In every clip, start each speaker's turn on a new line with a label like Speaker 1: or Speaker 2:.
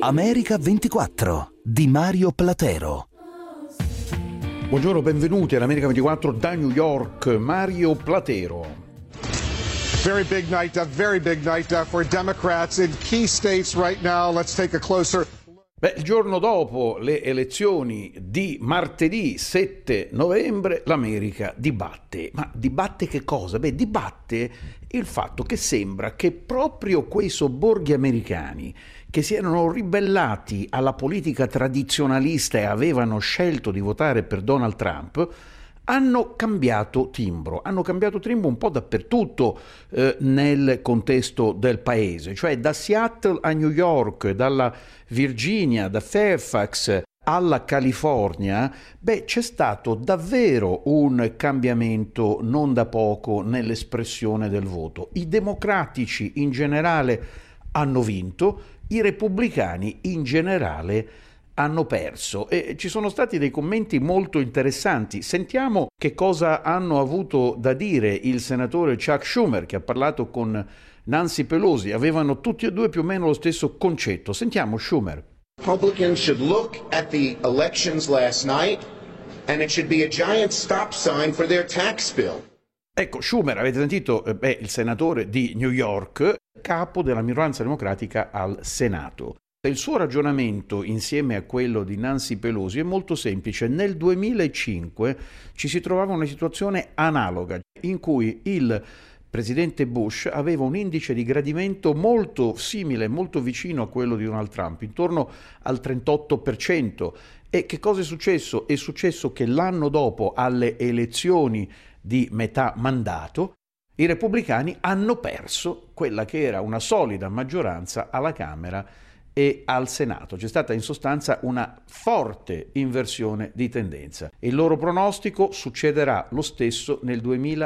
Speaker 1: America 24 di Mario Platero.
Speaker 2: Buongiorno, benvenuti all'America 24 da New York, Mario Platero.
Speaker 3: Very big night for Democrats in key states right now. Let's take a closer.
Speaker 2: Il giorno dopo le elezioni di martedì 7 novembre l'America dibatte. Ma dibatte che cosa? Dibatte il fatto che sembra che proprio quei sobborghi americani che si erano ribellati alla politica tradizionalista e avevano scelto di votare per Donald Trump hanno cambiato timbro un po' dappertutto nel contesto del paese, cioè da Seattle a New York, dalla Virginia, da Fairfax alla California, c'è stato davvero un cambiamento non da poco nell'espressione del voto. I democratici in generale hanno vinto, i repubblicani in generale hanno perso e ci sono stati dei commenti molto interessanti. Sentiamo che cosa hanno avuto da dire il senatore Chuck Schumer, che ha parlato con Nancy Pelosi. Avevano tutti e due più o meno lo stesso concetto. Sentiamo Schumer.
Speaker 4: Republicans should look at the elections last night and it should be a giant stop sign for their tax bill.
Speaker 2: Ecco, Schumer, avete sentito, il senatore di New York, capo della minoranza democratica al Senato. Il suo ragionamento, insieme a quello di Nancy Pelosi, è molto semplice. Nel 2005 ci si trovava una situazione analoga, in cui il presidente Bush aveva un indice di gradimento molto simile, molto vicino a quello di Donald Trump, intorno al 38%. E che cosa è successo? È successo che l'anno dopo, alle elezioni di metà mandato, i repubblicani hanno perso quella che era una solida maggioranza alla Camera e al Senato. C'è stata in sostanza una forte inversione di tendenza. Il loro pronostico: succederà lo stesso nel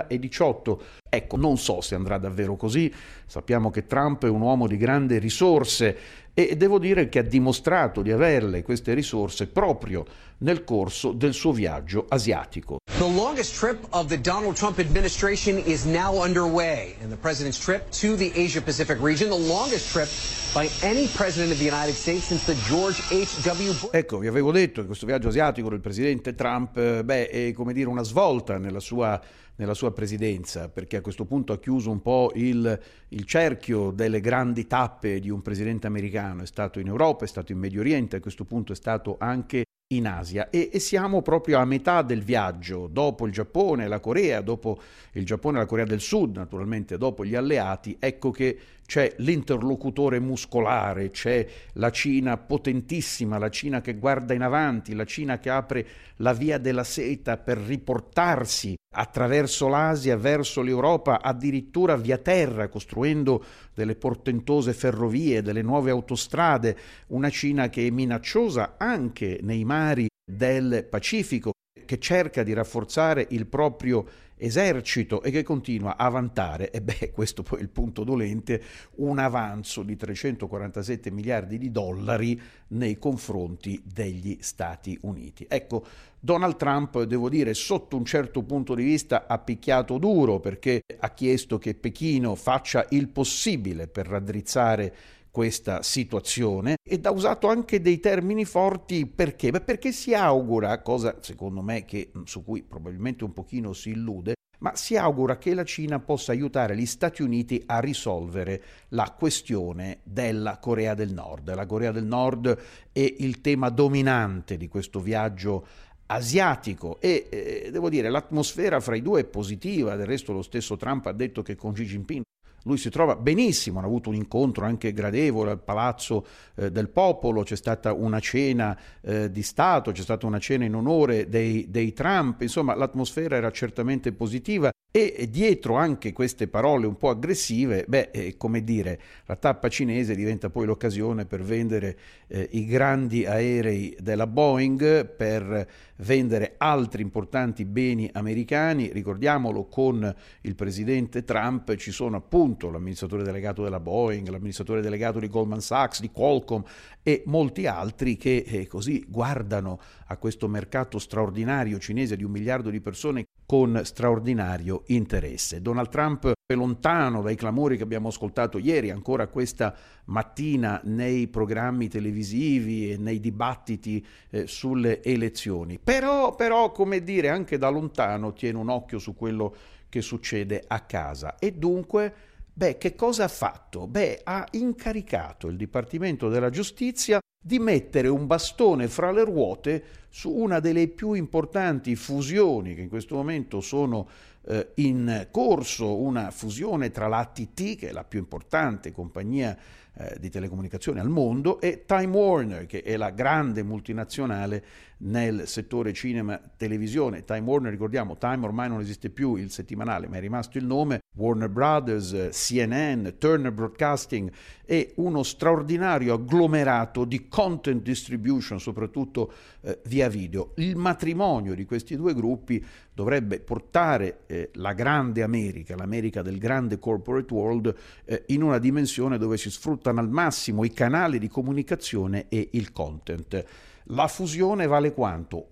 Speaker 2: 2018. Ecco, non so se andrà davvero così. Sappiamo che Trump è un uomo di grandi risorse e devo dire che ha dimostrato di averle queste risorse proprio nel corso del suo viaggio asiatico.
Speaker 5: The longest trip of the Donald Trump administration is now underway, and the president's trip to the Asia-Pacific region, the longest trip by any president of the United States since the George H.W. Bush.
Speaker 2: Ecco, vi avevo detto che questo viaggio asiatico del presidente Trump è come dire una svolta nella sua presidenza, perché a questo punto ha chiuso un po' il cerchio delle grandi tappe di un presidente americano. È stato in Europa, è stato in Medio Oriente, a questo punto è stato anche in Asia e siamo proprio a metà del viaggio, dopo il Giappone e la Corea, dopo il Giappone e la Corea del Sud, naturalmente dopo gli alleati. Ecco che c'è l'interlocutore muscolare, c'è la Cina potentissima, la Cina che guarda in avanti, la Cina che apre la via della seta per riportarsi attraverso l'Asia verso l'Europa, addirittura via terra, costruendo delle portentose ferrovie, delle nuove autostrade, una Cina che è minacciosa anche nei mari del Pacifico, che cerca di rafforzare il proprio esercito e che continua a vantare, questo poi è il punto dolente, un avanzo di 347 miliardi di dollari nei confronti degli Stati Uniti. Ecco, Donald Trump, devo dire, sotto un certo punto di vista ha picchiato duro, perché ha chiesto che Pechino faccia il possibile per raddrizzare questa situazione ed ha usato anche dei termini forti. Perché? Perché si augura, cosa secondo me su cui probabilmente un pochino si illude, ma si augura che la Cina possa aiutare gli Stati Uniti a risolvere la questione della Corea del Nord. La Corea del Nord è il tema dominante di questo viaggio asiatico e devo dire l'atmosfera fra i due è positiva. Del resto lo stesso Trump ha detto che con Xi Jinping lui si trova benissimo, hanno avuto un incontro anche gradevole al Palazzo del Popolo, c'è stata una cena di Stato, c'è stata una cena in onore dei Trump, insomma l'atmosfera era certamente positiva e dietro anche queste parole un po' aggressive, come dire, la tappa cinese diventa poi l'occasione per vendere i grandi aerei della Boeing, per vendere altri importanti beni americani. Ricordiamolo, con il presidente Trump ci sono appunto l'amministratore delegato della Boeing, l'amministratore delegato di Goldman Sachs, di Qualcomm e molti altri che così guardano a questo mercato straordinario cinese di 1 miliardo di persone con straordinario interesse. Donald Trump lontano dai clamori che abbiamo ascoltato ieri, ancora questa mattina nei programmi televisivi e nei dibattiti sulle elezioni. Però, come dire, anche da lontano tiene un occhio su quello che succede a casa. E dunque, che cosa ha fatto? Ha incaricato il Dipartimento della Giustizia di mettere un bastone fra le ruote su una delle più importanti fusioni che in questo momento sono in corso, una fusione tra l'AT&T, che è la più importante compagnia di telecomunicazioni al mondo, e Time Warner, che è la grande multinazionale nel settore cinema televisione. Time Warner, ricordiamo, Time ormai non esiste più, il settimanale, ma è rimasto il nome. Warner Brothers, CNN, Turner Broadcasting e uno straordinario agglomerato di content distribution, soprattutto via video. Il matrimonio di questi due gruppi dovrebbe portare la grande America, l'America del grande corporate world, in una dimensione dove si sfruttano al massimo i canali di comunicazione e il content. La fusione vale quanto?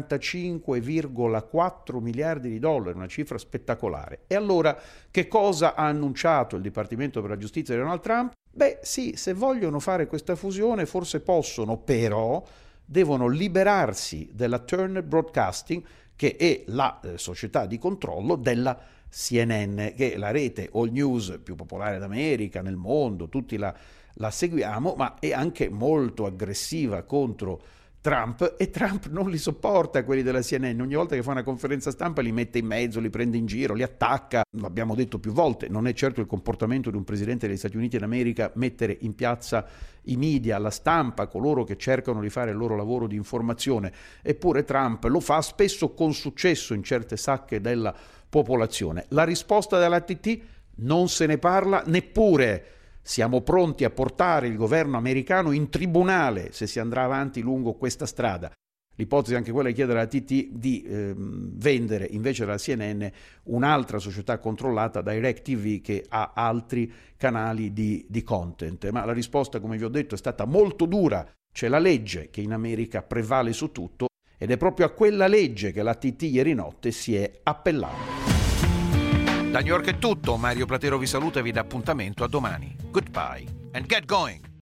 Speaker 2: 85,4 miliardi di dollari, una cifra spettacolare. E allora che cosa ha annunciato il Dipartimento per la Giustizia di Donald Trump? Sì, se vogliono fare questa fusione forse possono, però devono liberarsi della Turner Broadcasting, che è la società di controllo della CNN, che è la rete all news più popolare d'America, nel mondo, tutti la seguiamo, ma è anche molto aggressiva contro Trump, e Trump non li sopporta quelli della CNN. Ogni volta che fa una conferenza stampa li mette in mezzo, li prende in giro, li attacca. L'abbiamo detto più volte, non è certo il comportamento di un presidente degli Stati Uniti d'America mettere in piazza i media, la stampa, coloro che cercano di fare il loro lavoro di informazione. Eppure Trump lo fa spesso con successo in certe sacche della popolazione. La risposta dell'AT&T? Non se ne parla neppure. Siamo pronti a portare il governo americano in tribunale se si andrà avanti lungo questa strada. L'ipotesi è anche quella di chiedere alla AT&T di vendere invece della CNN un'altra società controllata, DirecTV, che ha altri canali di content. Ma la risposta, come vi ho detto, è stata molto dura. C'è la legge che in America prevale su tutto, ed è proprio a quella legge che l'AT&T ieri notte si è appellata.
Speaker 1: Da New York è tutto, Mario Platero vi saluta e vi dà appuntamento a domani. Goodbye and get going!